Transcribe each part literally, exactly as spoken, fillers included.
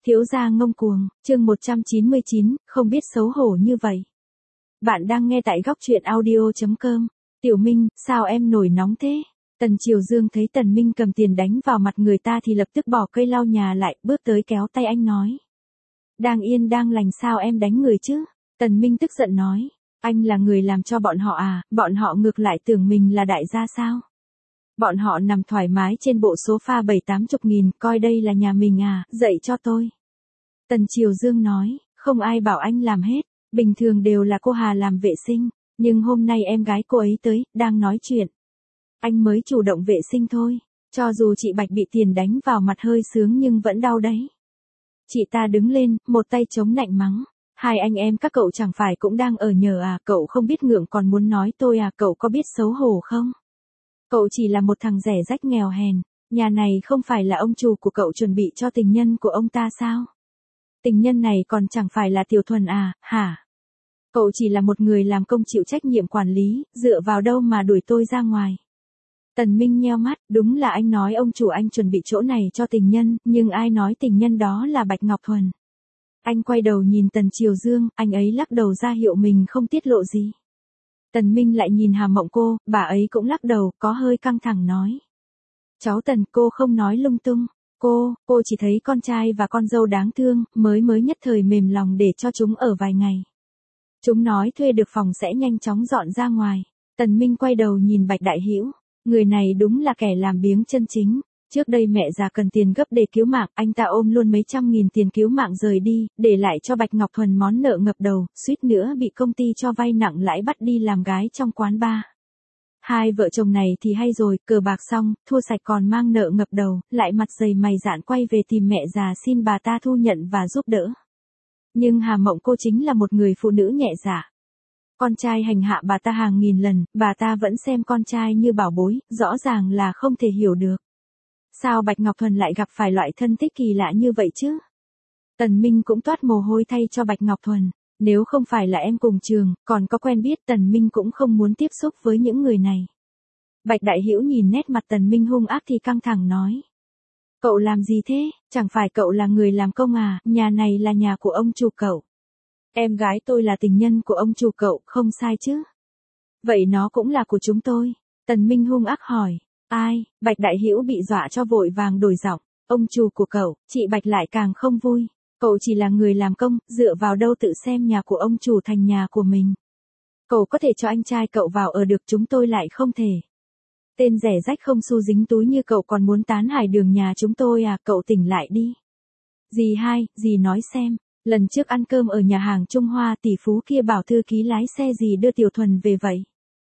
Thiếu gia ngông cuồng, chương một trăm chín mươi chín, không biết xấu hổ như vậy. Bạn đang nghe tại góc truyện audio chấm com. Tiểu Minh, sao em nổi nóng thế? Tần Triều Dương thấy Tần Minh cầm tiền đánh vào mặt người ta thì lập tức bỏ cây lau nhà lại, bước tới kéo tay anh nói. Đang yên đang lành sao em đánh người chứ? Tần Minh tức giận nói. Anh là người làm cho bọn họ à, bọn họ ngược lại tưởng mình là đại gia sao? Bọn họ nằm thoải mái trên bộ sofa bảy tám chục nghìn, coi đây là nhà mình à, dậy cho tôi. Tần Triều Dương nói, không ai bảo anh làm hết, bình thường đều là cô Hà làm vệ sinh, nhưng hôm nay em gái cô ấy tới, đang nói chuyện. Anh mới chủ động vệ sinh thôi, cho dù chị Bạch bị tiền đánh vào mặt hơi sướng nhưng vẫn đau đấy. Chị ta đứng lên, một tay chống nạnh mắng. Hai anh em các cậu chẳng phải cũng đang ở nhờ à, cậu không biết ngượng còn muốn nói tôi à, cậu có biết xấu hổ không? Cậu chỉ là một thằng rẻ rách nghèo hèn, nhà này không phải là ông chủ của cậu chuẩn bị cho tình nhân của ông ta sao? Tình nhân này còn chẳng phải là Tiểu Thuần à, hả? Cậu chỉ là một người làm công chịu trách nhiệm quản lý, dựa vào đâu mà đuổi tôi ra ngoài? Tần Minh nheo mắt, đúng là anh nói ông chủ anh chuẩn bị chỗ này cho tình nhân, nhưng ai nói tình nhân đó là Bạch Ngọc Thuần? Anh quay đầu nhìn Tần Triều Dương, anh ấy lắc đầu ra hiệu mình không tiết lộ gì. Tần Minh lại nhìn Hà Mộng cô, bà ấy cũng lắc đầu, có hơi căng thẳng nói. Cháu Tần, cô không nói lung tung. Cô, cô chỉ thấy con trai và con dâu đáng thương, mới mới nhất thời mềm lòng để cho chúng ở vài ngày. Chúng nói thuê được phòng sẽ nhanh chóng dọn ra ngoài. Tần Minh quay đầu nhìn Bạch Đại Hữu, người này đúng là kẻ làm biếng chân chính. Trước đây mẹ già cần tiền gấp để cứu mạng, anh ta ôm luôn mấy trăm nghìn tiền cứu mạng rời đi, để lại cho Bạch Ngọc Thuần món nợ ngập đầu, suýt nữa bị công ty cho vay nặng lãi bắt đi làm gái trong quán bar. Hai vợ chồng này thì hay rồi, cờ bạc xong, thua sạch còn mang nợ ngập đầu, lại mặt dày mày dạn quay về tìm mẹ già xin bà ta thu nhận và giúp đỡ. Nhưng Hà Mộng cô chính là một người phụ nữ nhẹ dạ. Con trai hành hạ bà ta hàng nghìn lần, bà ta vẫn xem con trai như bảo bối, rõ ràng là không thể hiểu được. Sao Bạch Ngọc Thuần lại gặp phải loại thân thích kỳ lạ như vậy chứ? Tần Minh cũng toát mồ hôi thay cho Bạch Ngọc Thuần, nếu không phải là em cùng trường, còn có quen biết Tần Minh cũng không muốn tiếp xúc với những người này. Bạch Đại Hữu nhìn nét mặt Tần Minh hung ác thì căng thẳng nói. Cậu làm gì thế, chẳng phải cậu là người làm công à, nhà này là nhà của ông chủ cậu. Em gái tôi là tình nhân của ông chủ cậu, không sai chứ? Vậy nó cũng là của chúng tôi. Tần Minh hung ác hỏi. Ai? Bạch Đại Hữu bị dọa cho vội vàng đổi giọng, ông chủ của cậu, chị Bạch lại càng không vui. Cậu chỉ là người làm công, dựa vào đâu tự xem nhà của ông chủ thành nhà của mình. Cậu có thể cho anh trai cậu vào ở được, chúng tôi lại không thể. Tên rẻ rách không xu dính túi như cậu còn muốn tán hải đường nhà chúng tôi à, cậu tỉnh lại đi. Dì hai, dì nói xem, lần trước ăn cơm ở nhà hàng Trung Hoa tỷ phú kia bảo thư ký lái xe gì đưa Tiểu Thuần về vậy.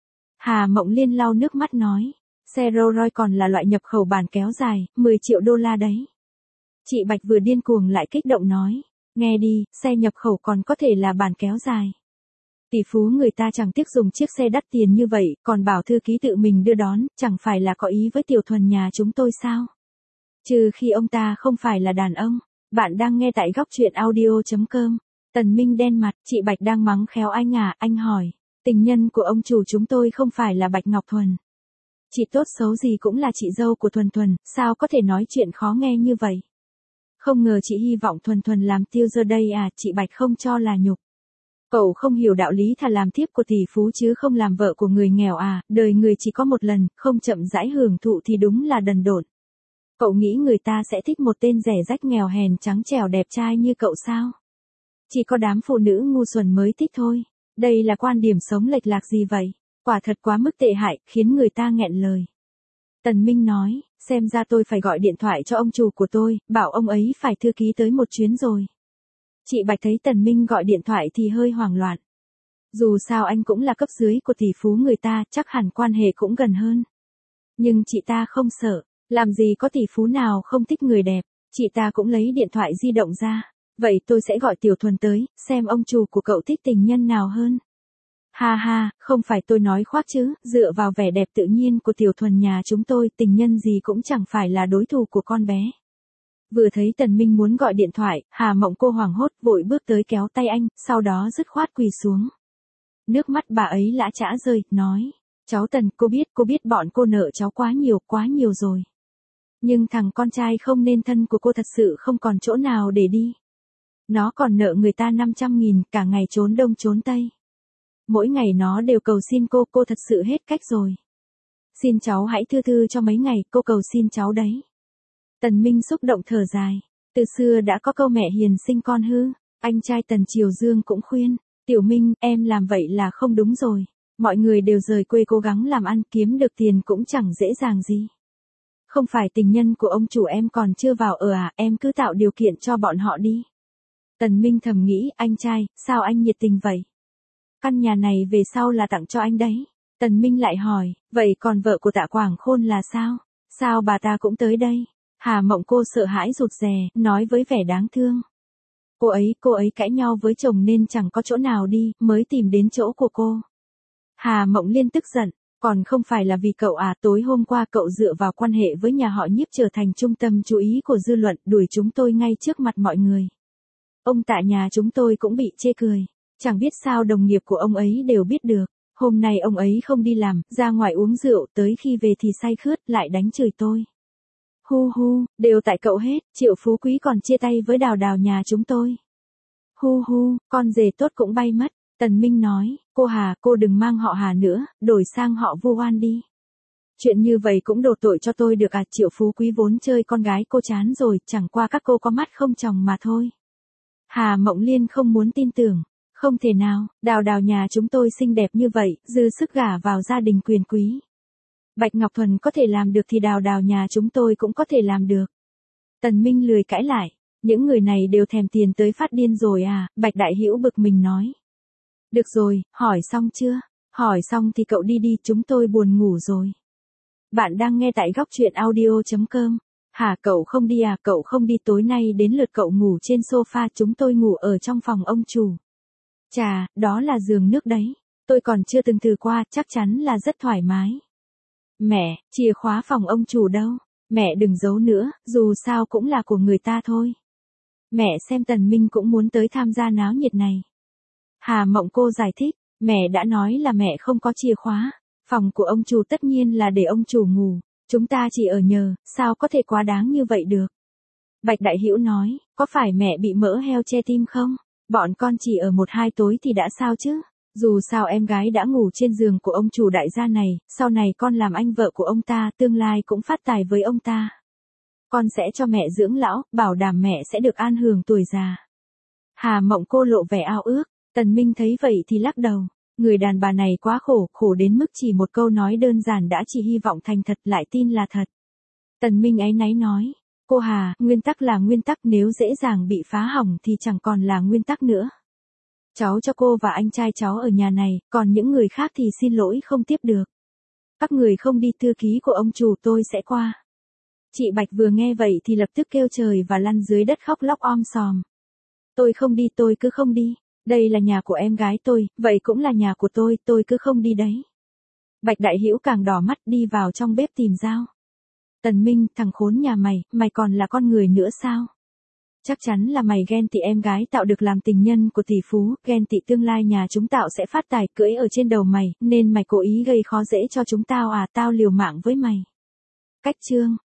Hà Mộng Liên lau nước mắt nói. Xe Rolls Royce còn là loại nhập khẩu bản kéo dài, mười triệu đô la đấy. Chị Bạch vừa điên cuồng lại kích động nói, nghe đi, xe nhập khẩu còn có thể là bản kéo dài. Tỷ phú người ta chẳng tiếc dùng chiếc xe đắt tiền như vậy, còn bảo thư ký tự mình đưa đón, chẳng phải là có ý với Tiểu Thuần nhà chúng tôi sao? Trừ khi ông ta không phải là đàn ông. Bạn đang nghe tại góc truyện audio chấm com. Tần Minh đen mặt, chị Bạch đang mắng khéo anh à, anh hỏi, tình nhân của ông chủ chúng tôi không phải là Bạch Ngọc Thuần. Chị tốt xấu gì cũng là chị dâu của Thuần Thuần, sao có thể nói chuyện khó nghe như vậy? Không ngờ chị hy vọng Thuần Thuần làm tiêu giờ đây à, chị Bạch không cho là nhục. Cậu không hiểu đạo lý thà làm thiếp của tỷ phú chứ không làm vợ của người nghèo à, đời người chỉ có một lần, không chậm rãi hưởng thụ thì đúng là đần độn. Cậu nghĩ người ta sẽ thích một tên rẻ rách nghèo hèn trắng trẻo đẹp trai như cậu sao? Chỉ có đám phụ nữ ngu xuẩn mới thích thôi. Đây là quan điểm sống lệch lạc gì vậy? Quả thật quá mức tệ hại, khiến người ta nghẹn lời. Tần Minh nói, xem ra tôi phải gọi điện thoại cho ông chủ của tôi, bảo ông ấy phải thư ký tới một chuyến rồi. Chị Bạch thấy Tần Minh gọi điện thoại thì hơi hoảng loạn. Dù sao anh cũng là cấp dưới của tỷ phú người ta, chắc hẳn quan hệ cũng gần hơn. Nhưng chị ta không sợ, làm gì có tỷ phú nào không thích người đẹp, chị ta cũng lấy điện thoại di động ra. Vậy tôi sẽ gọi Tiểu Thuần tới, xem ông chủ của cậu thích tình nhân nào hơn. Ha ha, không phải tôi nói khoác chứ, dựa vào vẻ đẹp tự nhiên của Tiểu Thuần nhà chúng tôi, tình nhân gì cũng chẳng phải là đối thủ của con bé. Vừa thấy Tần Minh muốn gọi điện thoại, Hà Mộng cô hoảng hốt vội bước tới kéo tay anh, sau đó dứt khoát quỳ xuống. Nước mắt bà ấy lã chã rơi, nói, cháu Tần, cô biết, cô biết bọn cô nợ cháu quá nhiều, quá nhiều rồi. Nhưng thằng con trai không nên thân của cô thật sự không còn chỗ nào để đi. Nó còn nợ người ta năm trăm nghìn, cả ngày trốn đông trốn tây. Mỗi ngày nó đều cầu xin cô, cô thật sự hết cách rồi. Xin cháu hãy thư thư cho mấy ngày, cô cầu xin cháu đấy. Tần Minh xúc động thở dài. Từ xưa đã có câu mẹ hiền sinh con hư. Anh trai Tần Triều Dương cũng khuyên. Tiểu Minh, em làm vậy là không đúng rồi. Mọi người đều rời quê cố gắng làm ăn, kiếm được tiền cũng chẳng dễ dàng gì. Không phải tình nhân của ông chủ em còn chưa vào ở à, em cứ tạo điều kiện cho bọn họ đi. Tần Minh thầm nghĩ, anh trai, sao anh nhiệt tình vậy? Căn nhà này về sau là tặng cho anh đấy. Tần Minh lại hỏi, vậy còn vợ của Tạ Quảng Khôn là sao? Sao bà ta cũng tới đây? Hà Mộng cô sợ hãi rụt rè, nói với vẻ đáng thương. Cô ấy, cô ấy cãi nhau với chồng nên chẳng có chỗ nào đi, mới tìm đến chỗ của cô. Hà Mộng Liên tức giận, còn không phải là vì cậu à, tối hôm qua cậu dựa vào quan hệ với nhà họ Nhiếp trở thành trung tâm chú ý của dư luận, đuổi chúng tôi ngay trước mặt mọi người. Ông Tạ nhà chúng tôi cũng bị chê cười, chẳng biết sao đồng nghiệp của ông ấy đều biết được. Hôm nay ông ấy không đi làm, ra ngoài uống rượu, tới khi về thì say khướt, lại đánh chửi tôi. Hu hu, đều tại cậu hết, Triệu Phú Quý còn chia tay với Đào Đào nhà chúng tôi. Hu hu, con rể tốt cũng bay mất. Tần Minh nói, cô Hà, cô đừng mang họ Hà nữa, đổi sang họ Vu Oan đi. Chuyện như vậy cũng đổ tội cho tôi được à, Triệu Phú Quý vốn chơi con gái cô chán rồi, chẳng qua các cô có mắt không tròng mà thôi. Hà Mộng Liên không muốn tin tưởng. Không thể nào, Đào Đào nhà chúng tôi xinh đẹp như vậy, dư sức gả vào gia đình quyền quý. Bạch Ngọc Thuần có thể làm được thì Đào Đào nhà chúng tôi cũng có thể làm được. Tần Minh lười cãi lại, những người này đều thèm tiền tới phát điên rồi à, Bạch Đại Hữu bực mình nói. Được rồi, hỏi xong chưa? Hỏi xong thì cậu đi đi, chúng tôi buồn ngủ rồi. Bạn đang nghe tại góc truyện audio chấm com. Hả, cậu không đi à, cậu không đi, tối nay đến lượt cậu ngủ trên sofa, chúng tôi ngủ ở trong phòng ông chủ. Chà, đó là giường nước đấy. Tôi còn chưa từng thử qua, chắc chắn là rất thoải mái. Mẹ, chìa khóa phòng ông chủ đâu? Mẹ đừng giấu nữa, dù sao cũng là của người ta thôi. Mẹ xem Tần Minh cũng muốn tới tham gia náo nhiệt này. Hà Mộng cô giải thích, mẹ đã nói là mẹ không có chìa khóa. Phòng của ông chủ tất nhiên là để ông chủ ngủ. Chúng ta chỉ ở nhờ, sao có thể quá đáng như vậy được? Bạch Đại Hữu nói, có phải mẹ bị mỡ heo che tim không? Bọn con chỉ ở một hai tối thì đã sao chứ? Dù sao em gái đã ngủ trên giường của ông chủ đại gia này, sau này con làm anh vợ của ông ta, tương lai cũng phát tài với ông ta. Con sẽ cho mẹ dưỡng lão, bảo đảm mẹ sẽ được an hưởng tuổi già. Hà Mộng cô lộ vẻ ao ước, Tần Minh thấy vậy thì lắc đầu. Người đàn bà này quá khổ, khổ đến mức chỉ một câu nói đơn giản đã chỉ hy vọng thành thật lại tin là thật. Tần Minh áy náy nói, cô Hà, nguyên tắc là nguyên tắc, nếu dễ dàng bị phá hỏng thì chẳng còn là nguyên tắc nữa. Cháu cho cô và anh trai cháu ở nhà này, còn những người khác thì xin lỗi không tiếp được. Các người không đi, thư ký của ông chủ tôi sẽ qua. Chị Bạch vừa nghe vậy thì lập tức kêu trời và lăn dưới đất khóc lóc om sòm. Tôi không đi, tôi cứ không đi. Đây là nhà của em gái tôi, vậy cũng là nhà của tôi, tôi cứ không đi đấy. Bạch Đại Hữu càng đỏ mắt đi vào trong bếp tìm dao. Tần Minh, thằng khốn nhà mày, mày còn là con người nữa sao? Chắc chắn là mày ghen tị em gái tạo được làm tình nhân của tỷ phú, ghen tị tương lai nhà chúng tạo sẽ phát tài cưỡi ở trên đầu mày, nên mày cố ý gây khó dễ cho chúng tao à, tao liều mạng với mày. Cách chương.